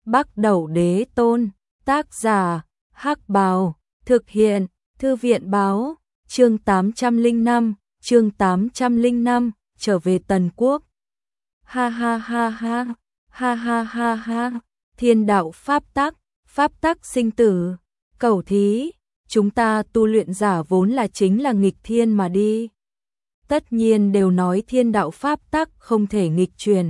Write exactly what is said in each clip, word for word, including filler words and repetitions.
Bắc Đẩu Đế Tôn, tác giả, Hắc Bào, thực hiện, Thư viện báo, chương tám trăm lẻ năm, chương tám trăm lẻ năm, trở về Tần Quốc. Ha ha ha ha, ha ha ha ha, thiên đạo pháp tắc, pháp tắc sinh tử, cẩu thí, chúng ta tu luyện giả vốn là chính là nghịch thiên mà đi. Tất nhiên đều nói thiên đạo pháp tắc không thể nghịch chuyển.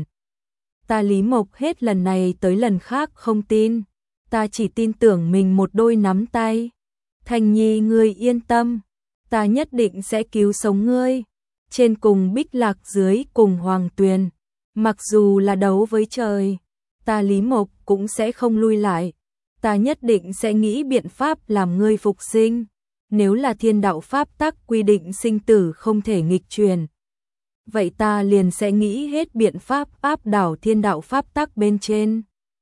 Ta Lý Mộc hết lần này tới lần khác không tin, ta chỉ tin tưởng mình một đôi nắm tay. Thành Nhi ngươi yên tâm, ta nhất định sẽ cứu sống ngươi. Trên cùng Bích Lạc, dưới cùng Hoàng Tuyền, mặc dù là đấu với trời, ta Lý Mộc cũng sẽ không lui lại. Ta nhất định sẽ nghĩ biện pháp làm ngươi phục sinh. Nếu là thiên đạo pháp tắc quy định sinh tử không thể nghịch chuyển, vậy ta liền sẽ nghĩ hết biện pháp áp đảo thiên đạo pháp tắc bên trên.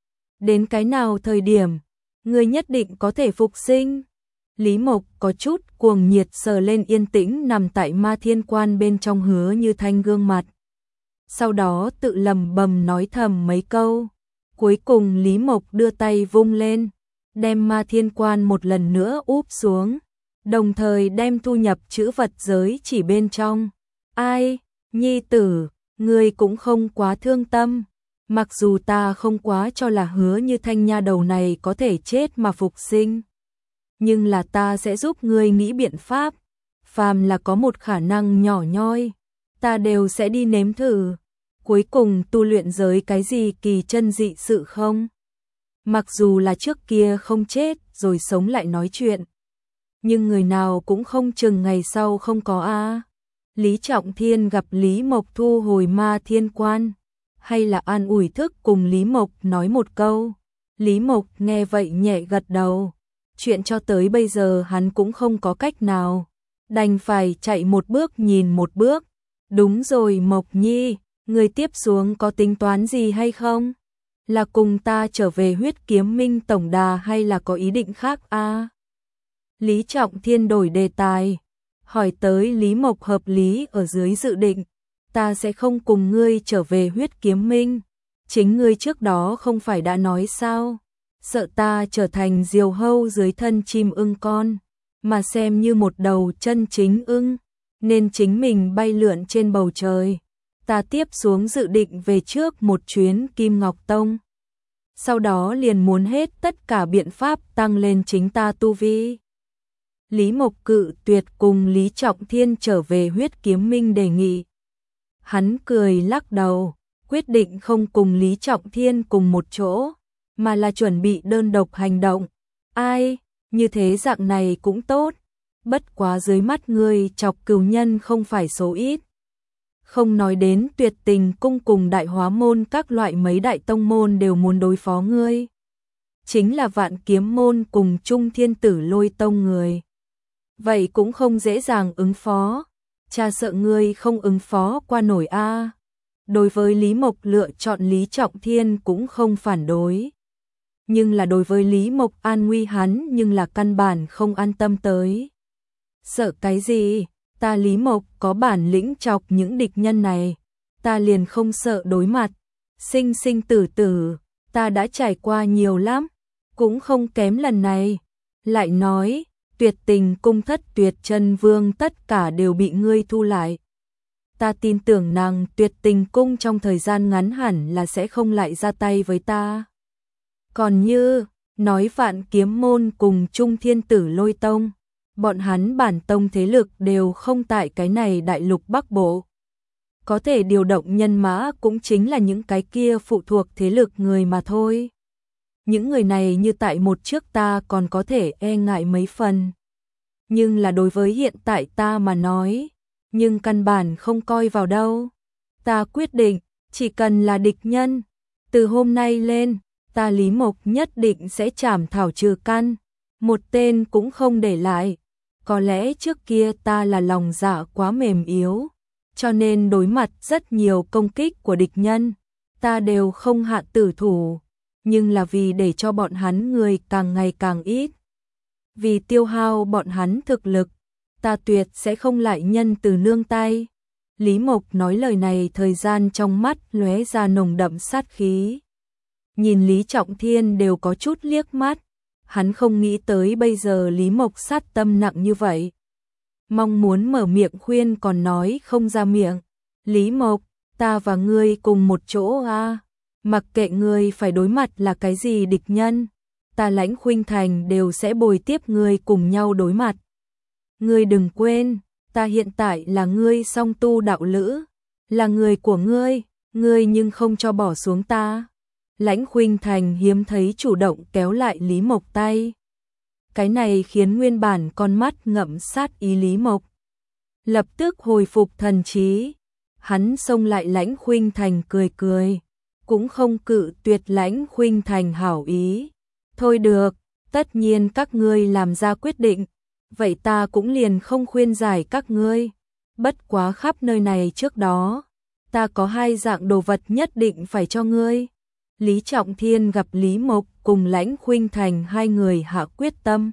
Đến cái nào thời điểm, ngươi nhất định có thể phục sinh. Lý Mộc có chút cuồng nhiệt sờ lên yên tĩnh nằm tại Ma Thiên Quan bên trong Hứa Như Thanh gương mặt. Sau đó tự lầm bầm nói thầm mấy câu. Cuối cùng Lý Mộc đưa tay vung lên, đem Ma Thiên Quan một lần nữa úp xuống, đồng thời đem thu nhập chữ vật giới chỉ bên trong. Ai, Nhi tử, ngươi cũng không quá thương tâm. Mặc dù ta không quá cho là Hứa Như Thanh nha đầu này có thể chết mà phục sinh, nhưng là ta sẽ giúp ngươi nghĩ biện pháp. Phàm là có một khả năng nhỏ nhoi, ta đều sẽ đi nếm thử. Cuối cùng tu luyện giới cái gì kỳ chân dị sự không? Mặc dù là trước kia không chết rồi sống lại nói chuyện, nhưng người nào cũng không chừng ngày sau không có a. Lý Trọng Thiên gặp Lý Mộc thu hồi Ma Thiên Quan, hay là an ủi thức cùng Lý Mộc nói một câu. Lý Mộc nghe vậy nhẹ gật đầu. Chuyện cho tới bây giờ hắn cũng không có cách nào, đành phải chạy một bước nhìn một bước. Đúng rồi Mộc Nhi, người tiếp xuống có tính toán gì hay không? Là cùng ta trở về Huyết Kiếm Minh tổng đà hay là có ý định khác a? À? Lý Trọng Thiên đổi đề tài, hỏi tới Lý Mộc hợp lý ở dưới dự định. Ta sẽ không cùng ngươi trở về Huyết Kiếm Minh. Chính ngươi trước đó không phải đã nói sao? Sợ ta trở thành diều hâu dưới thân chim ưng con, mà xem như một đầu chân chính ưng, nên chính mình bay lượn trên bầu trời. Ta tiếp xuống dự định về trước một chuyến Kim Ngọc Tông, sau đó liền muốn hết tất cả biện pháp tăng lên chính ta tu vi. Lý Mộc cự tuyệt cùng Lý Trọng Thiên trở về Huyết Kiếm Minh đề nghị. Hắn cười lắc đầu, quyết định không cùng Lý Trọng Thiên cùng một chỗ, mà là chuẩn bị đơn độc hành động. Ai, như thế dạng này cũng tốt, bất quá dưới mắt ngươi chọc cừu nhân không phải số ít. Không nói đến Tuyệt Tình Cung cùng Đại Hóa Môn, các loại mấy đại tông môn đều muốn đối phó ngươi. Chính là Vạn Kiếm Môn cùng Trung Thiên Tử Lôi Tông người, vậy cũng không dễ dàng ứng phó. Cha sợ ngươi không ứng phó qua nổi a. À. Đối với Lý Mộc lựa chọn Lý Trọng Thiên cũng không phản đối, nhưng là đối với Lý Mộc an nguy hắn nhưng là căn bản không an tâm tới. Sợ cái gì? Ta Lý Mộc có bản lĩnh chọc những địch nhân này, ta liền không sợ đối mặt. Sinh sinh tử tử, ta đã trải qua nhiều lắm, cũng không kém lần này. Lại nói, Tuyệt Tình Cung thất Tuyệt Chân Vương tất cả đều bị ngươi thu lại. Ta tin tưởng nàng Tuyệt Tình Cung trong thời gian ngắn hẳn là sẽ không lại ra tay với ta. Còn như, nói Vạn Kiếm Môn cùng Trung Thiên Tử Lôi Tông, bọn hắn bản tông thế lực đều không tại cái này đại lục Bắc Bộ. Có thể điều động nhân mã cũng chính là những cái kia phụ thuộc thế lực người mà thôi. Những người này như tại một trước ta còn có thể e ngại mấy phần. Nhưng là đối với hiện tại ta mà nói, nhưng căn bản không coi vào đâu. Ta quyết định, chỉ cần là địch nhân, từ hôm nay lên, ta Lý Mộc nhất định sẽ trảm thảo trừ căn, một tên cũng không để lại. Có lẽ trước kia ta là lòng dạ quá mềm yếu, cho nên đối mặt rất nhiều công kích của địch nhân, ta đều không hạ tử thủ. Nhưng là vì để cho bọn hắn người càng ngày càng ít, vì tiêu hao bọn hắn thực lực, ta tuyệt sẽ không lại nhân từ nương tay. Lý Mộc nói lời này thời gian trong mắt lóe ra nồng đậm sát khí. nhìn Lý Trọng Thiên đều có chút liếc mắt, hắn không nghĩ tới bây giờ Lý Mộc sát tâm nặng như vậy. Mong muốn mở miệng khuyên còn nói không ra miệng. Lý Mộc, ta và ngươi cùng một chỗ à? Mặc kệ ngươi phải đối mặt là cái gì địch nhân, ta Lãnh Khuynh Thành đều sẽ bồi tiếp ngươi cùng nhau đối mặt. Ngươi đừng quên, ta hiện tại là ngươi song tu đạo lữ, là người của ngươi, ngươi nhưng không cho bỏ xuống ta. Lãnh Khuynh Thành hiếm thấy chủ động kéo lại Lý Mộc tay. Cái này khiến nguyên bản con mắt ngậm sát ý Lý Mộc lập tức hồi phục thần trí. Hắn xông lại Lãnh Khuynh Thành cười cười, cũng không cự tuyệt Lãnh Khuynh Thành hảo ý. Thôi được, tất nhiên các ngươi làm ra quyết định, vậy ta cũng liền không khuyên giải các ngươi. Bất quá khắp nơi này trước đó, ta có hai dạng đồ vật nhất định phải cho ngươi. Lý Trọng Thiên gặp Lý Mộc cùng Lãnh Khuynh Thành hai người hạ quyết tâm.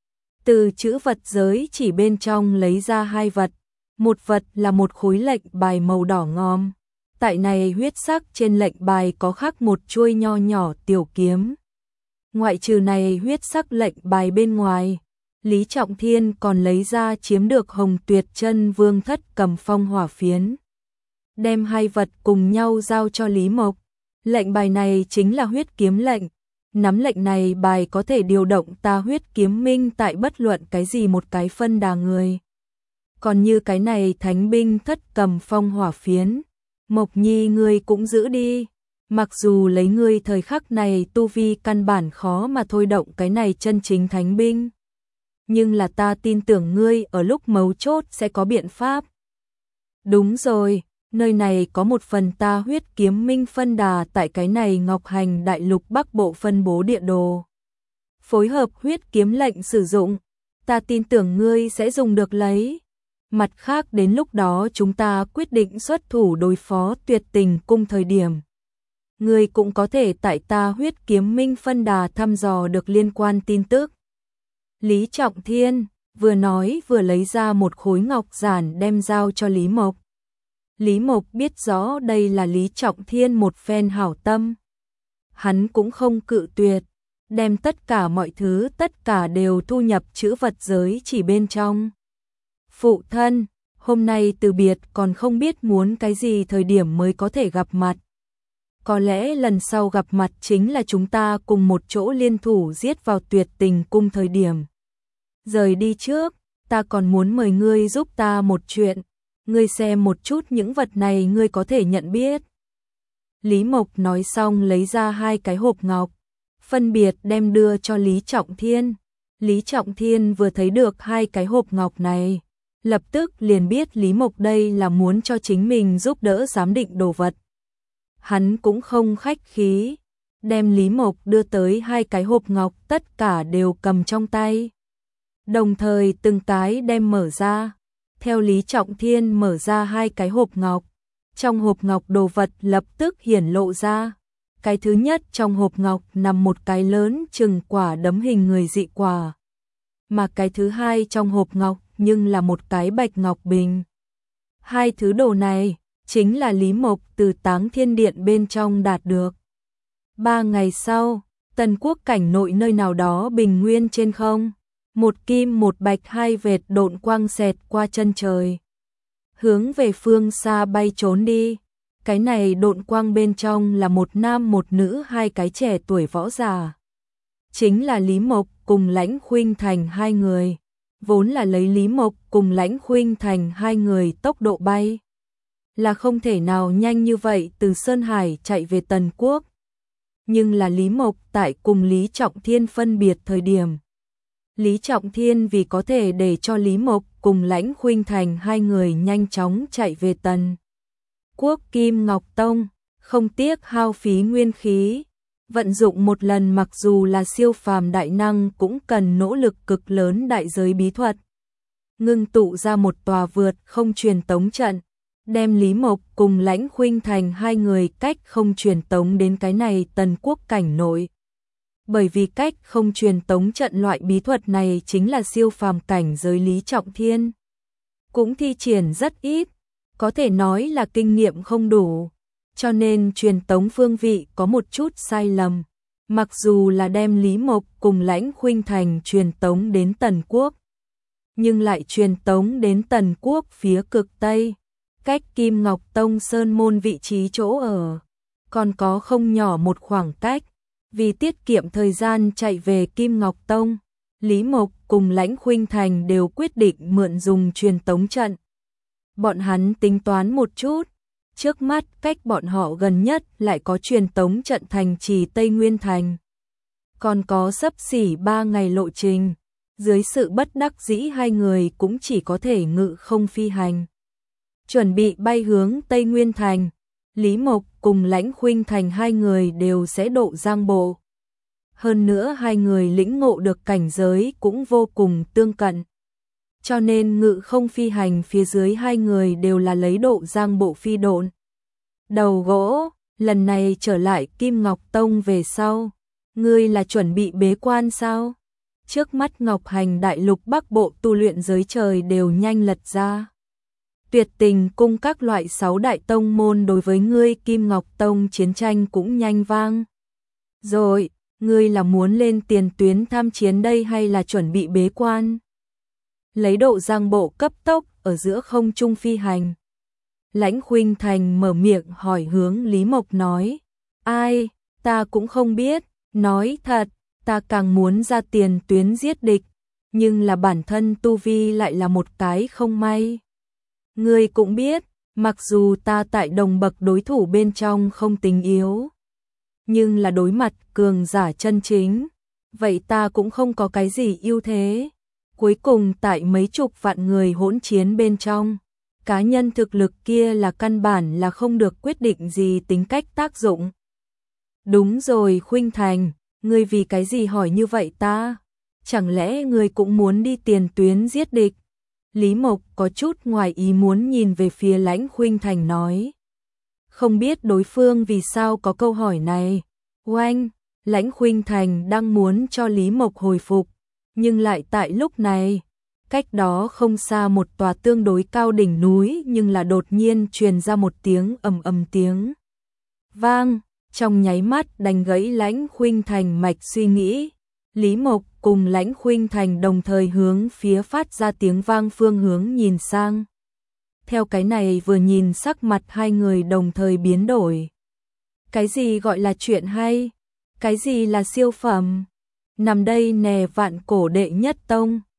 Từ chữ vật giới chỉ bên trong lấy ra hai vật. Một vật là một khối lệnh bài màu đỏ ngòm. Tại này huyết sắc trên lệnh bài có khắc một chuôi nho nhỏ tiểu kiếm. Ngoại trừ này huyết sắc lệnh bài bên ngoài, Lý Trọng Thiên còn lấy ra chiếm được Hồng Tuyệt Chân Vương Thất Cầm Phong hỏa phiến. Đem hai vật cùng nhau giao cho Lý Mộc. Lệnh bài này chính là huyết kiếm lệnh. Nắm lệnh này bài có thể điều động ta huyết kiếm minh tại bất luận cái gì một cái phân đà người. Còn như cái này thánh binh Thất Cầm Phong hỏa phiến, Mộc Nhi ngươi cũng giữ đi. Mặc dù lấy ngươi thời khắc này tu vi căn bản khó mà thôi động cái này chân chính thánh binh, nhưng là ta tin tưởng ngươi ở lúc mấu chốt sẽ có biện pháp. Đúng rồi, nơi này có một phần ta huyết kiếm minh phân đà tại cái này Ngọc Hành Đại Lục Bắc Bộ phân bố địa đồ. Phối hợp huyết kiếm lệnh sử dụng, ta tin tưởng ngươi sẽ dùng được lấy. Mặt khác đến lúc đó chúng ta quyết định xuất thủ đối phó Tuyệt Tình Cung thời điểm, ngươi cũng có thể tại ta huyết kiếm minh phân đà thăm dò được liên quan tin tức. Lý Trọng Thiên vừa nói vừa lấy ra một khối ngọc giản đem giao cho Lý Mộc. Lý Mộc biết rõ đây là Lý Trọng Thiên một phen hảo tâm. Hắn cũng không cự tuyệt, đem tất cả mọi thứ tất cả đều thu nhập chữ vật giới chỉ bên trong. Phụ thân, hôm nay từ biệt còn không biết muốn cái gì thời điểm mới có thể gặp mặt. Có lẽ lần sau gặp mặt chính là chúng ta cùng một chỗ liên thủ giết vào Tuyệt Tình Cung thời điểm. Rời đi trước, ta còn muốn mời ngươi giúp ta một chuyện. Ngươi xem một chút những vật này ngươi có thể nhận biết. Lý Mộc nói xong lấy ra hai cái hộp ngọc, phân biệt đem đưa cho Lý Trọng Thiên. Lý Trọng Thiên vừa thấy được hai cái hộp ngọc này, lập tức liền biết Lý Mộc đây là muốn cho chính mình giúp đỡ giám định đồ vật. Hắn cũng không khách khí, đem Lý Mộc đưa tới hai cái hộp ngọc tất cả đều cầm trong tay. Đồng thời từng cái đem mở ra. Theo Lý Trọng Thiên mở ra hai cái hộp ngọc, trong hộp ngọc đồ vật lập tức hiển lộ ra. Cái thứ nhất trong hộp ngọc nằm một cái lớn chừng quả đấm hình người dị quả. Mà cái thứ hai trong hộp ngọc nhưng là một cái bạch ngọc bình. Hai thứ đồ này chính là Lý Mộc từ Táng Thiên Điện bên trong đạt được. Ba ngày sau, Tần Quốc cảnh nội nơi nào đó bình nguyên trên không. Một kim một bạch hai vệt độn quang xẹt qua chân trời, hướng về phương xa bay trốn đi. Cái này độn quang bên trong là một nam một nữ hai cái trẻ tuổi võ giả. Chính là Lý Mộc cùng Lãnh Khuynh Thành hai người. Vốn là lấy Lý Mộc cùng Lãnh Khuynh Thành hai người tốc độ bay, là không thể nào nhanh như vậy từ Sơn Hải chạy về Tần Quốc. Nhưng là Lý Mộc tại cùng Lý Trọng Thiên phân biệt thời điểm, Lý Trọng Thiên vì có thể để cho Lý Mộc cùng Lãnh Khuynh Thành hai người nhanh chóng chạy về Tần Quốc Kim Ngọc Tông, không tiếc hao phí nguyên khí, vận dụng một lần mặc dù là siêu phàm đại năng cũng cần nỗ lực cực lớn đại giới bí thuật. Ngưng tụ ra một tòa vượt không truyền tống trận, đem Lý Mộc cùng Lãnh Khuynh Thành hai người cách không truyền tống đến cái này Tần Quốc cảnh nội. Bởi vì cách không truyền tống trận loại bí thuật này chính là siêu phàm cảnh giới Lý Trọng Thiên cũng thi triển rất ít, có thể nói là kinh nghiệm không đủ. cho nên truyền tống phương vị có một chút sai lầm. Mặc dù là đem Lý Mộc cùng Lãnh Khuynh Thành truyền tống đến Tần Quốc, nhưng lại truyền tống đến Tần Quốc phía cực Tây, cách Kim Ngọc Tông Sơn Môn vị trí chỗ ở, còn có không nhỏ một khoảng cách. Vì tiết kiệm thời gian chạy về Kim Ngọc Tông, Lý Mộc cùng Lãnh Khuynh Thành đều quyết định mượn dùng truyền tống trận. Bọn hắn tính toán một chút, trước mắt cách bọn họ gần nhất lại có truyền tống trận thành trì Tây Nguyên Thành. Còn có xấp xỉ ba ngày lộ trình, dưới sự bất đắc dĩ hai người cũng chỉ có thể ngự không phi hành. Chuẩn bị bay hướng Tây Nguyên Thành, Lý Mộc cùng Lãnh Khuynh Thành hai người đều sẽ độ giang bộ. Hơn nữa hai người lĩnh ngộ được cảnh giới cũng vô cùng tương cận. Cho nên ngự không phi hành phía dưới hai người đều là lấy độ giang bộ phi độn. Đầu gỗ, lần này trở lại Kim Ngọc Tông về sau, ngươi là chuẩn bị bế quan sao? Trước mắt Ngọc Hành đại lục bắc bộ tu luyện giới trời đều nhanh lật ra. Tuyệt Tình cung các loại sáu đại tông môn đối với ngươi Kim Ngọc Tông chiến tranh cũng nhanh vang. Rồi, ngươi là muốn lên tiền tuyến tham chiến đây hay là chuẩn bị bế quan? Lấy độ giang bộ cấp tốc ở giữa không trung phi hành. Lãnh Khuynh Thành mở miệng hỏi hướng Lý Mộc nói. Ai, ta cũng không biết, nói thật, ta càng muốn ra tiền tuyến giết địch, nhưng là bản thân tu vi lại là một cái không may. Ngươi cũng biết, mặc dù ta tại đồng bậc đối thủ bên trong không tính yếu, nhưng là đối mặt cường giả chân chính, vậy ta cũng không có cái gì ưu thế. Cuối cùng tại mấy chục vạn người hỗn chiến bên trong, cá nhân thực lực kia là căn bản là không được quyết định gì tính cách tác dụng. Đúng rồi Khuynh Thành, ngươi vì cái gì hỏi như vậy ta? Chẳng lẽ ngươi cũng muốn đi tiền tuyến giết địch? Lý Mộc có chút ngoài ý muốn nhìn về phía Lãnh Khuynh Thành nói. Không biết đối phương vì sao có câu hỏi này. Oanh, Lãnh Khuynh Thành đang muốn cho Lý Mộc hồi phục, nhưng lại tại lúc này, cách đó không xa một tòa tương đối cao đỉnh núi nhưng là đột nhiên truyền ra một tiếng ầm ầm tiếng vang, trong nháy mắt đánh gãy Lãnh Khuynh Thành mạch suy nghĩ. Lý Mộc cùng Lãnh Khuynh Thành đồng thời hướng phía phát ra tiếng vang phương hướng nhìn sang. Theo cái này vừa nhìn sắc mặt hai người đồng thời biến đổi. Cái gì gọi là chuyện hay? Cái gì là siêu phẩm? Nằm đây nè vạn cổ đệ nhất tông.